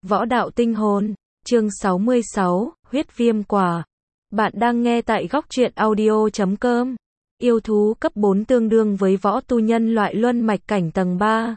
Võ đạo tinh hồn, chương 66, huyết viêm quả. Bạn đang nghe tại góc truyện audio.com. Yêu thú cấp 4 tương đương với võ tu nhân loại luân mạch cảnh tầng 3.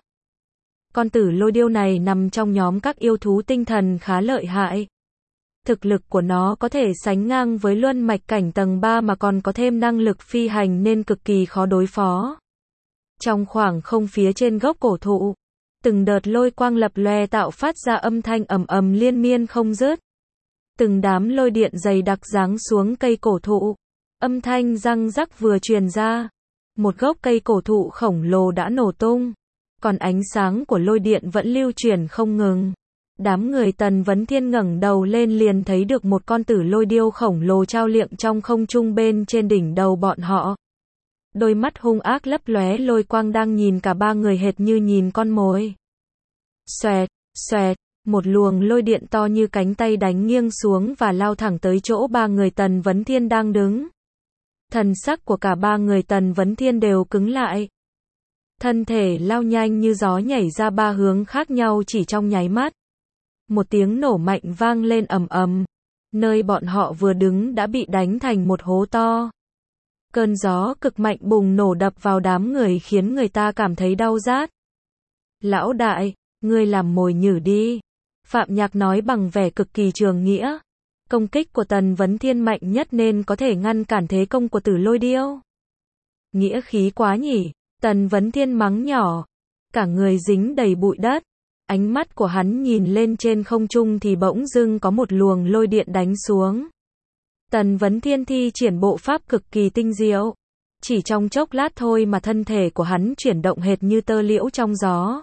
Con tử lôi điêu này nằm trong nhóm các yêu thú tinh thần khá lợi hại. Thực lực của nó có thể sánh ngang với luân mạch cảnh tầng 3 mà còn có thêm năng lực phi hành nên cực kỳ khó đối phó. Trong khoảng không phía trên gốc cổ thụ, từng đợt lôi quang lập lòe tạo phát ra âm thanh ầm ầm liên miên không dứt. Từng đám lôi điện dày đặc giáng xuống cây cổ thụ. Âm thanh răng rắc vừa truyền ra. Một gốc cây cổ thụ khổng lồ đã nổ tung. Còn ánh sáng của lôi điện vẫn lưu chuyển không ngừng. Đám người Tần Vấn Thiên ngẩng đầu lên liền thấy được một con tử lôi điêu khổng lồ trao liệng trong không trung bên trên đỉnh đầu bọn họ. Đôi mắt hung ác lấp lóe lôi quang đang nhìn cả ba người hệt như nhìn con mồi. Xoẹt, xoẹt, một luồng lôi điện to như cánh tay đánh nghiêng xuống và lao thẳng tới chỗ ba người Tần Vấn Thiên đang đứng. Thần sắc của cả ba người Tần Vấn Thiên đều cứng lại. Thân thể lao nhanh như gió nhảy ra ba hướng khác nhau chỉ trong nháy mắt. Một tiếng nổ mạnh vang lên ầm ầm. Nơi bọn họ vừa đứng đã bị đánh thành một hố to. Cơn gió cực mạnh bùng nổ đập vào đám người khiến người ta cảm thấy đau rát. Lão đại, ngươi làm mồi nhử đi. Phạm Nhạc nói bằng vẻ cực kỳ trường nghĩa. Công kích của Tần Vấn Thiên mạnh nhất nên có thể ngăn cản thế công của tử lôi điêu. Nghĩa khí quá nhỉ, Tần Vấn Thiên mắng nhỏ. Cả người dính đầy bụi đất. Ánh mắt của hắn nhìn lên trên không trung thì bỗng dưng có một luồng lôi điện đánh xuống. Tần Vấn Thiên thi triển bộ pháp cực kỳ tinh diệu. Chỉ trong chốc lát thôi mà thân thể của hắn chuyển động hệt như tơ liễu trong gió.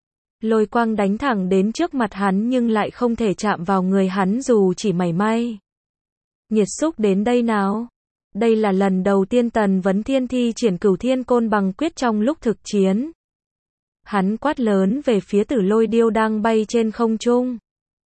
Lôi quang đánh thẳng đến trước mặt hắn nhưng lại không thể chạm vào người hắn dù chỉ mảy may. Nghiệt xúc đến đây nào. Đây là lần đầu tiên Tần Vấn Thiên thi triển Cửu Thiên Côn Bằng Quyết trong lúc thực chiến. Hắn quát lớn về phía tử lôi điêu đang bay trên không trung.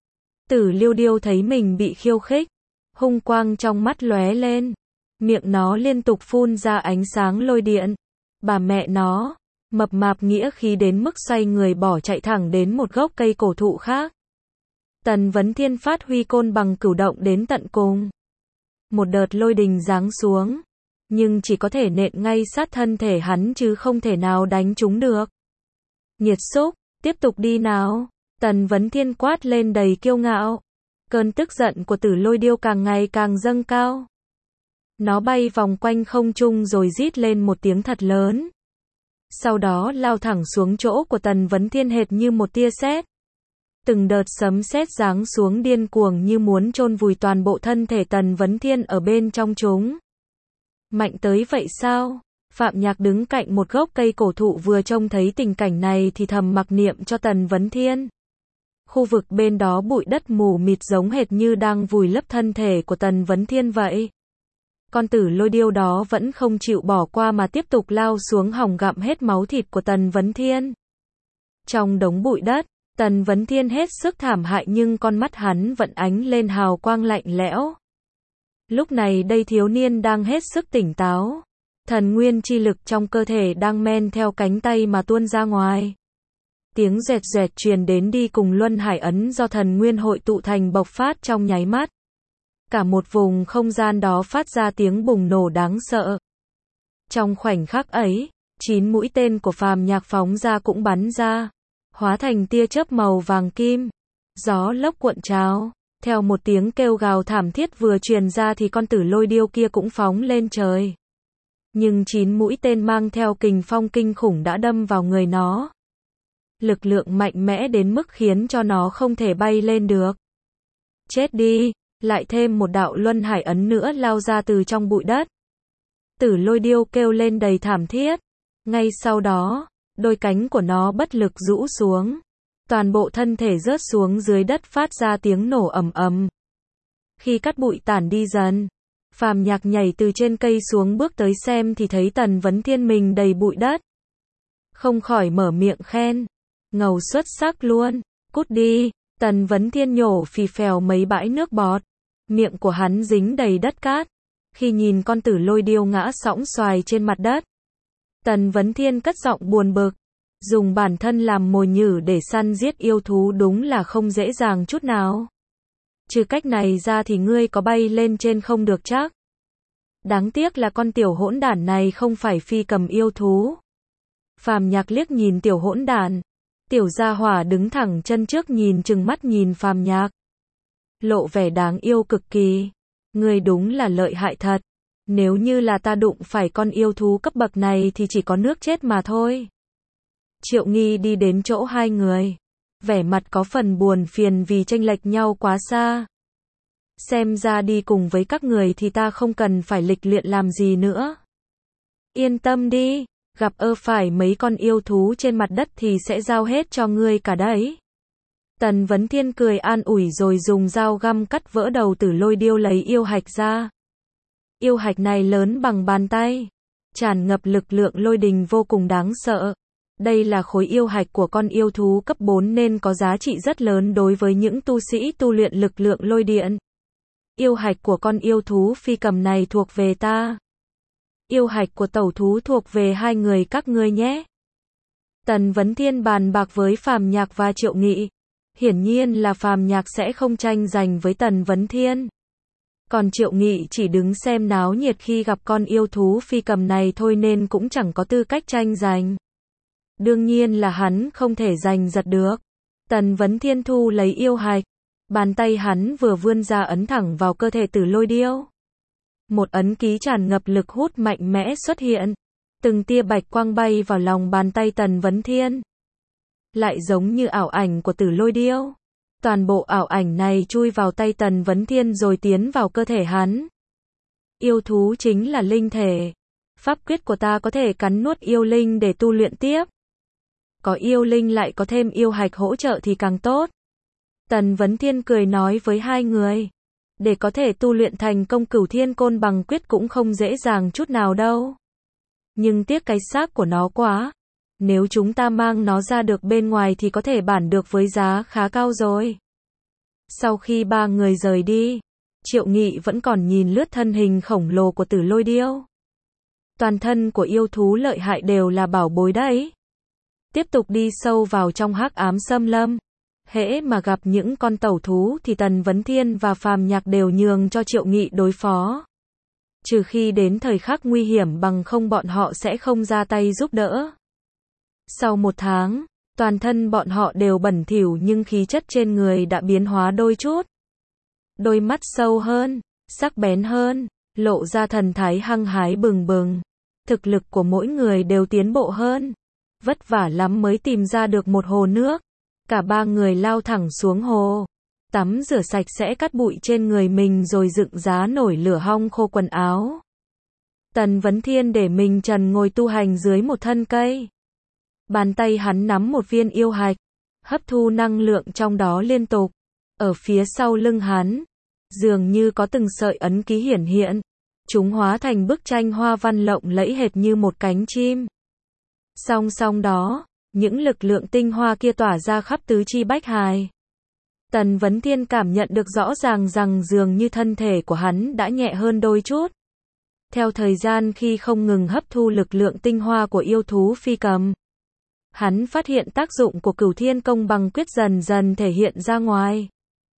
Tử liêu điêu thấy mình bị khiêu khích. Hung quang trong mắt lóe lên. Miệng nó liên tục phun ra ánh sáng lôi điện. Bà mẹ nó, mập mạp nghĩa khí đến mức xoay người bỏ chạy thẳng đến một gốc cây cổ thụ khác. Tần Vấn Thiên phát huy côn bằng cửu động đến tận cùng. Một đợt lôi đình giáng xuống. Nhưng chỉ có thể nện ngay sát thân thể hắn chứ không thể nào đánh trúng được. Nghiệt xúc, tiếp tục đi nào. Tần Vấn Thiên quát lên đầy kiêu ngạo. Cơn tức giận của tử lôi điêu càng ngày càng dâng cao. Nó bay vòng quanh không trung rồi rít lên một tiếng thật lớn. Sau đó lao thẳng xuống chỗ của Tần Vấn Thiên hệt như một tia sét. Từng đợt sấm sét giáng xuống điên cuồng như muốn chôn vùi toàn bộ thân thể Tần Vấn Thiên ở bên trong chúng. Mạnh tới vậy sao? Phạm Nhạc đứng cạnh một gốc cây cổ thụ vừa trông thấy tình cảnh này thì thầm mặc niệm cho Tần Vấn Thiên. Khu vực bên đó bụi đất mù mịt giống hệt như đang vùi lấp thân thể của Tần Vấn Thiên vậy. Con tử lôi điêu đó vẫn không chịu bỏ qua mà tiếp tục lao xuống hòng gặm hết máu thịt của Tần Vấn Thiên. Trong đống bụi đất, Tần Vấn Thiên hết sức thảm hại nhưng con mắt hắn vẫn ánh lên hào quang lạnh lẽo. Lúc này đây thiếu niên đang hết sức tỉnh táo. Thần nguyên chi lực trong cơ thể đang men theo cánh tay mà tuôn ra ngoài. Tiếng rẹt rẹt truyền đến đi cùng luân hải ấn do thần nguyên hội tụ thành bộc phát trong nháy mắt. Cả một vùng không gian đó phát ra tiếng bùng nổ đáng sợ. Trong khoảnh khắc ấy, 9 mũi tên của Phàm Nhạc phóng ra cũng bắn ra, hóa thành tia chớp màu vàng kim. Gió lốc cuộn trào, theo một tiếng kêu gào thảm thiết vừa truyền ra thì con tử lôi điêu kia cũng phóng lên trời. Nhưng 9 mũi tên mang theo kình phong kinh khủng đã đâm vào người nó. Lực lượng mạnh mẽ đến mức khiến cho nó không thể bay lên được. Chết đi, lại thêm một đạo luân hải ấn nữa lao ra từ trong bụi đất. Tử lôi điêu kêu lên đầy thảm thiết. Ngay sau đó, đôi cánh của nó bất lực rũ xuống. Toàn bộ thân thể rớt xuống dưới đất phát ra tiếng nổ ầm ầm. Khi cát bụi tản đi dần, Phàm Nhạc nhảy từ trên cây xuống bước tới xem thì thấy Tần Vấn Thiên mình đầy bụi đất. Không khỏi mở miệng khen. Ngầu xuất sắc luôn, cút đi. Tần Vấn Thiên nhổ phì phèo mấy bãi nước bọt. Miệng của hắn dính đầy đất cát. Khi nhìn con tử lôi điêu ngã sõng xoài trên mặt đất, Tần Vấn Thiên cất giọng buồn bực. Dùng bản thân làm mồi nhử để săn giết yêu thú đúng là không dễ dàng chút nào. Trừ cách này ra thì ngươi có bay lên trên không được chắc. Đáng tiếc là con tiểu hỗn đản này không phải phi cầm yêu thú. Phàm Nhạc liếc nhìn tiểu hỗn đản. Tiểu gia hỏa đứng thẳng chân trước nhìn trừng mắt nhìn Phàm Nhạc. Lộ vẻ đáng yêu cực kỳ. Ngươi đúng là lợi hại thật. Nếu như là ta đụng phải con yêu thú cấp bậc này thì chỉ có nước chết mà thôi. Triệu Nghi đi đến chỗ hai người. Vẻ mặt có phần buồn phiền vì chênh lệch nhau quá xa. Xem ra đi cùng với các người thì ta không cần phải lịch luyện làm gì nữa. Yên tâm đi, gặp phải mấy con yêu thú trên mặt đất thì sẽ giao hết cho ngươi cả đấy. Tần Vấn Thiên cười an ủi rồi dùng dao găm cắt vỡ đầu Tử Lôi Điêu lấy yêu hạch ra. Yêu hạch này lớn bằng bàn tay, tràn ngập lực lượng lôi đình vô cùng đáng sợ. Đây là khối yêu hạch của con yêu thú cấp 4 nên có giá trị rất lớn đối với những tu sĩ tu luyện lực lượng lôi điện. Yêu hạch của con yêu thú phi cầm này thuộc về ta. Yêu hạch của tẩu thú thuộc về hai người các ngươi nhé. Tần Vấn Thiên bàn bạc với Phàm Nhạc và Triệu Nghị. Hiển nhiên là Phàm Nhạc sẽ không tranh giành với Tần Vấn Thiên. Còn Triệu Nghị chỉ đứng xem náo nhiệt khi gặp con yêu thú phi cầm này thôi nên cũng chẳng có tư cách tranh giành. Đương nhiên là hắn không thể giành giật được. Tần Vấn Thiên thu lấy yêu hạch. Bàn tay hắn vừa vươn ra ấn thẳng vào cơ thể Tử Lôi Điêu. Một ấn ký tràn ngập lực hút mạnh mẽ xuất hiện. Từng tia bạch quang bay vào lòng bàn tay Tần Vấn Thiên. Lại giống như ảo ảnh của Tử Lôi Điêu. Toàn bộ ảo ảnh này chui vào tay Tần Vấn Thiên rồi tiến vào cơ thể hắn. Yêu thú chính là linh thể. Pháp quyết của ta có thể cắn nuốt yêu linh để tu luyện tiếp. Có yêu linh lại có thêm yêu hạch hỗ trợ thì càng tốt. Tần Vấn Thiên cười nói với hai người. Để có thể tu luyện thành công Cửu Thiên Côn Bằng Quyết cũng không dễ dàng chút nào đâu. Nhưng tiếc cái xác của nó quá. Nếu chúng ta mang nó ra được bên ngoài thì có thể bản được với giá khá cao rồi. Sau khi ba người rời đi, Triệu Nghị vẫn còn nhìn lướt thân hình khổng lồ của Tử Lôi Điêu. Toàn thân của yêu thú lợi hại đều là bảo bối đấy. Tiếp tục đi sâu vào trong hắc ám xâm lâm. Hễ mà gặp những con tẩu thú thì Tần Vấn Thiên và Phàm Nhạc đều nhường cho Triệu Nghị đối phó. Trừ khi đến thời khắc nguy hiểm bằng không bọn họ sẽ không ra tay giúp đỡ. Sau một tháng, toàn thân bọn họ đều bẩn thỉu nhưng khí chất trên người đã biến hóa đôi chút. Đôi mắt sâu hơn, sắc bén hơn, lộ ra thần thái hăng hái bừng bừng. Thực lực của mỗi người đều tiến bộ hơn. Vất vả lắm mới tìm ra được một hồ nước. Cả ba người lao thẳng xuống hồ. Tắm rửa sạch sẽ cát bụi trên người mình rồi dựng giá nổi lửa hong khô quần áo. Tần Vấn Thiên để mình trần ngồi tu hành dưới một thân cây. Bàn tay hắn nắm một viên yêu hạch, hấp thu năng lượng trong đó liên tục. Ở phía sau lưng hắn, dường như có từng sợi ấn ký hiển hiện. Chúng hóa thành bức tranh hoa văn lộng lẫy hệt như một cánh chim. Song song đó, những lực lượng tinh hoa kia tỏa ra khắp tứ chi bách hài. Tần Vấn Thiên cảm nhận được rõ ràng rằng dường như thân thể của hắn đã nhẹ hơn đôi chút. Theo thời gian khi không ngừng hấp thu lực lượng tinh hoa của yêu thú phi cầm, hắn phát hiện tác dụng của Cửu Thiên Công Bằng Quyết dần dần thể hiện ra ngoài.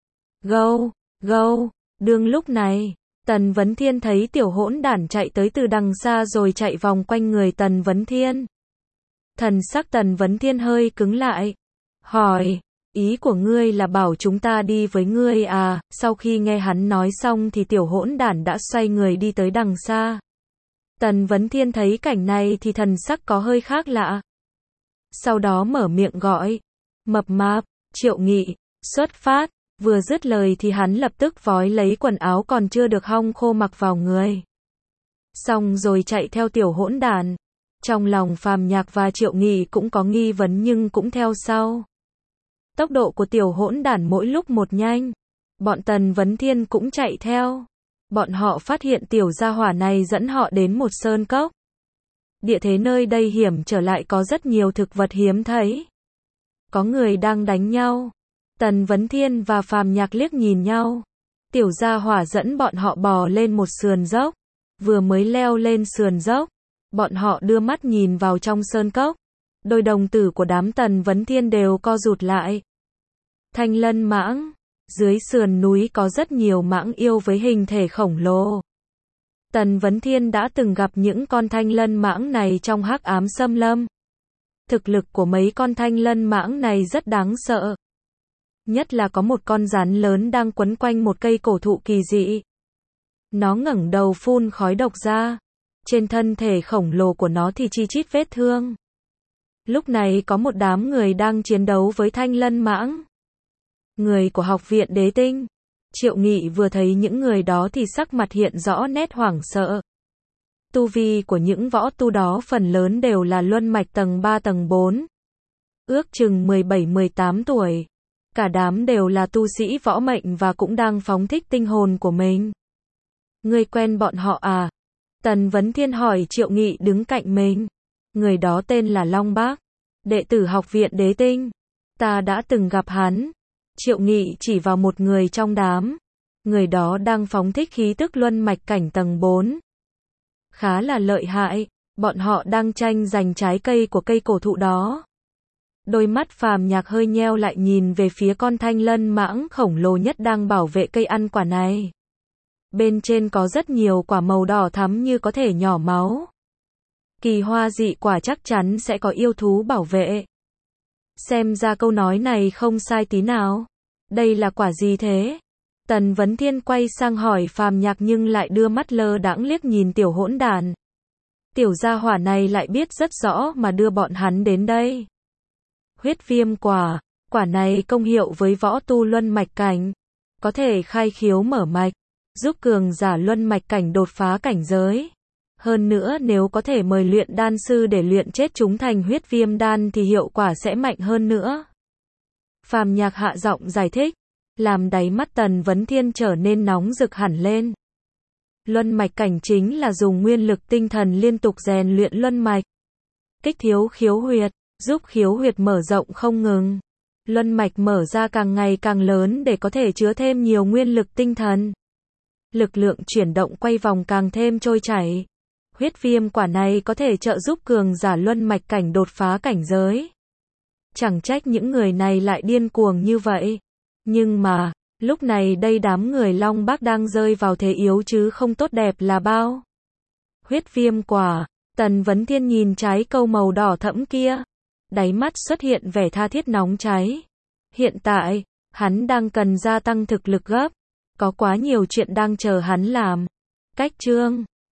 Gâu, gâu, đương lúc này, Tần Vấn Thiên thấy tiểu hỗn đản chạy tới từ đằng xa rồi chạy vòng quanh người Tần Vấn Thiên. Thần sắc Tần Vấn Thiên hơi cứng lại. Hỏi, ý của ngươi là bảo chúng ta đi với ngươi à? Sau khi nghe hắn nói xong thì tiểu hỗn đản đã xoay người đi tới đằng xa. Tần Vấn Thiên thấy cảnh này thì thần sắc có hơi khác lạ. Sau đó mở miệng gọi. Mập mạp, Triệu Nghị, xuất phát. Vừa dứt lời thì hắn lập tức vói lấy quần áo còn chưa được hong khô mặc vào người. Xong rồi chạy theo tiểu hỗn đản. Trong lòng Phàm Nhạc và Triệu Nghị cũng có nghi vấn nhưng cũng theo sau. Tốc độ của tiểu hỗn đản mỗi lúc một nhanh. Bọn Tần Vấn Thiên cũng chạy theo. Bọn họ phát hiện tiểu gia hỏa này dẫn họ đến một sơn cốc. Địa thế nơi đây hiểm trở lại có rất nhiều thực vật hiếm thấy. Có người đang đánh nhau. Tần Vấn Thiên và Phàm Nhạc liếc nhìn nhau. Tiểu gia hỏa dẫn bọn họ bò lên một sườn dốc. Vừa mới leo lên sườn dốc, bọn họ đưa mắt nhìn vào trong sơn cốc. Đôi đồng tử của đám Tần Vấn Thiên đều co rụt lại. Thanh lân mãng. Dưới sườn núi có rất nhiều mãng yêu với hình thể khổng lồ. Tần Vấn Thiên đã từng gặp những con thanh lân mãng này trong hắc ám xâm lâm. Thực lực của mấy con thanh lân mãng này rất đáng sợ. Nhất là có một con rắn lớn đang quấn quanh một cây cổ thụ kỳ dị. Nó ngẩng đầu phun khói độc ra. Trên thân thể khổng lồ của nó thì chi chít vết thương. Lúc này có một đám người đang chiến đấu với thanh lân mãng. Người của học viện Đế Tinh. Triệu Nghị vừa thấy những người đó thì sắc mặt hiện rõ nét hoảng sợ. Tu vi của những võ tu đó phần lớn đều là luân mạch tầng 3 tầng 4. Ước chừng 17-18 tuổi. Cả đám đều là tu sĩ võ mệnh và cũng đang phóng thích tinh hồn của mình. Ngươi quen bọn họ à? Tần Vấn Thiên hỏi Triệu Nghị đứng cạnh mình. Người đó tên là Long Bác, đệ tử học viện Đế Tinh. Ta đã từng gặp hắn. Triệu Nghị chỉ vào một người trong đám. Người đó đang phóng thích khí tức luân mạch cảnh tầng 4. Khá là lợi hại, bọn họ đang tranh giành trái cây của cây cổ thụ đó. Đôi mắt Phàm Nhạc hơi nheo lại nhìn về phía con thanh lân mãng khổng lồ nhất đang bảo vệ cây ăn quả này. Bên trên có rất nhiều quả màu đỏ thắm như có thể nhỏ máu. Kỳ hoa dị quả chắc chắn sẽ có yêu thú bảo vệ. Xem ra câu nói này không sai tí nào. Đây là quả gì thế? Tần Vấn Thiên quay sang hỏi Phàm Nhạc nhưng lại đưa mắt lơ đãng liếc nhìn tiểu hỗn đản. Tiểu gia hỏa này lại biết rất rõ mà đưa bọn hắn đến đây. Huyết viêm quả. Quả này công hiệu với võ tu luân mạch cảnh. Có thể khai khiếu mở mạch. Giúp cường giả luân mạch cảnh đột phá cảnh giới. Hơn nữa nếu có thể mời luyện đan sư để luyện chết chúng thành huyết viêm đan thì hiệu quả sẽ mạnh hơn nữa. Phàm Nhạc hạ giọng giải thích, làm đáy mắt Tần Vấn Thiên trở nên nóng rực hẳn lên. Luân mạch cảnh chính là dùng nguyên lực tinh thần liên tục rèn luyện luân mạch. Kích thiếu khiếu huyệt, giúp khiếu huyệt mở rộng không ngừng. Luân mạch mở ra càng ngày càng lớn để có thể chứa thêm nhiều nguyên lực tinh thần. Lực lượng chuyển động quay vòng càng thêm trôi chảy. Huyết viêm quả này có thể trợ giúp cường giả luân mạch cảnh đột phá cảnh giới. Chẳng trách những người này lại điên cuồng như vậy. Nhưng mà, lúc này đây đám người Long Bác đang rơi vào thế yếu chứ không tốt đẹp là bao. Huyết viêm quả, Tần Vấn Thiên nhìn trái câu màu đỏ thẫm kia. Đáy mắt xuất hiện vẻ tha thiết nóng cháy. Hiện tại, hắn đang cần gia tăng thực lực gấp. Có quá nhiều chuyện đang chờ hắn làm. Cách chương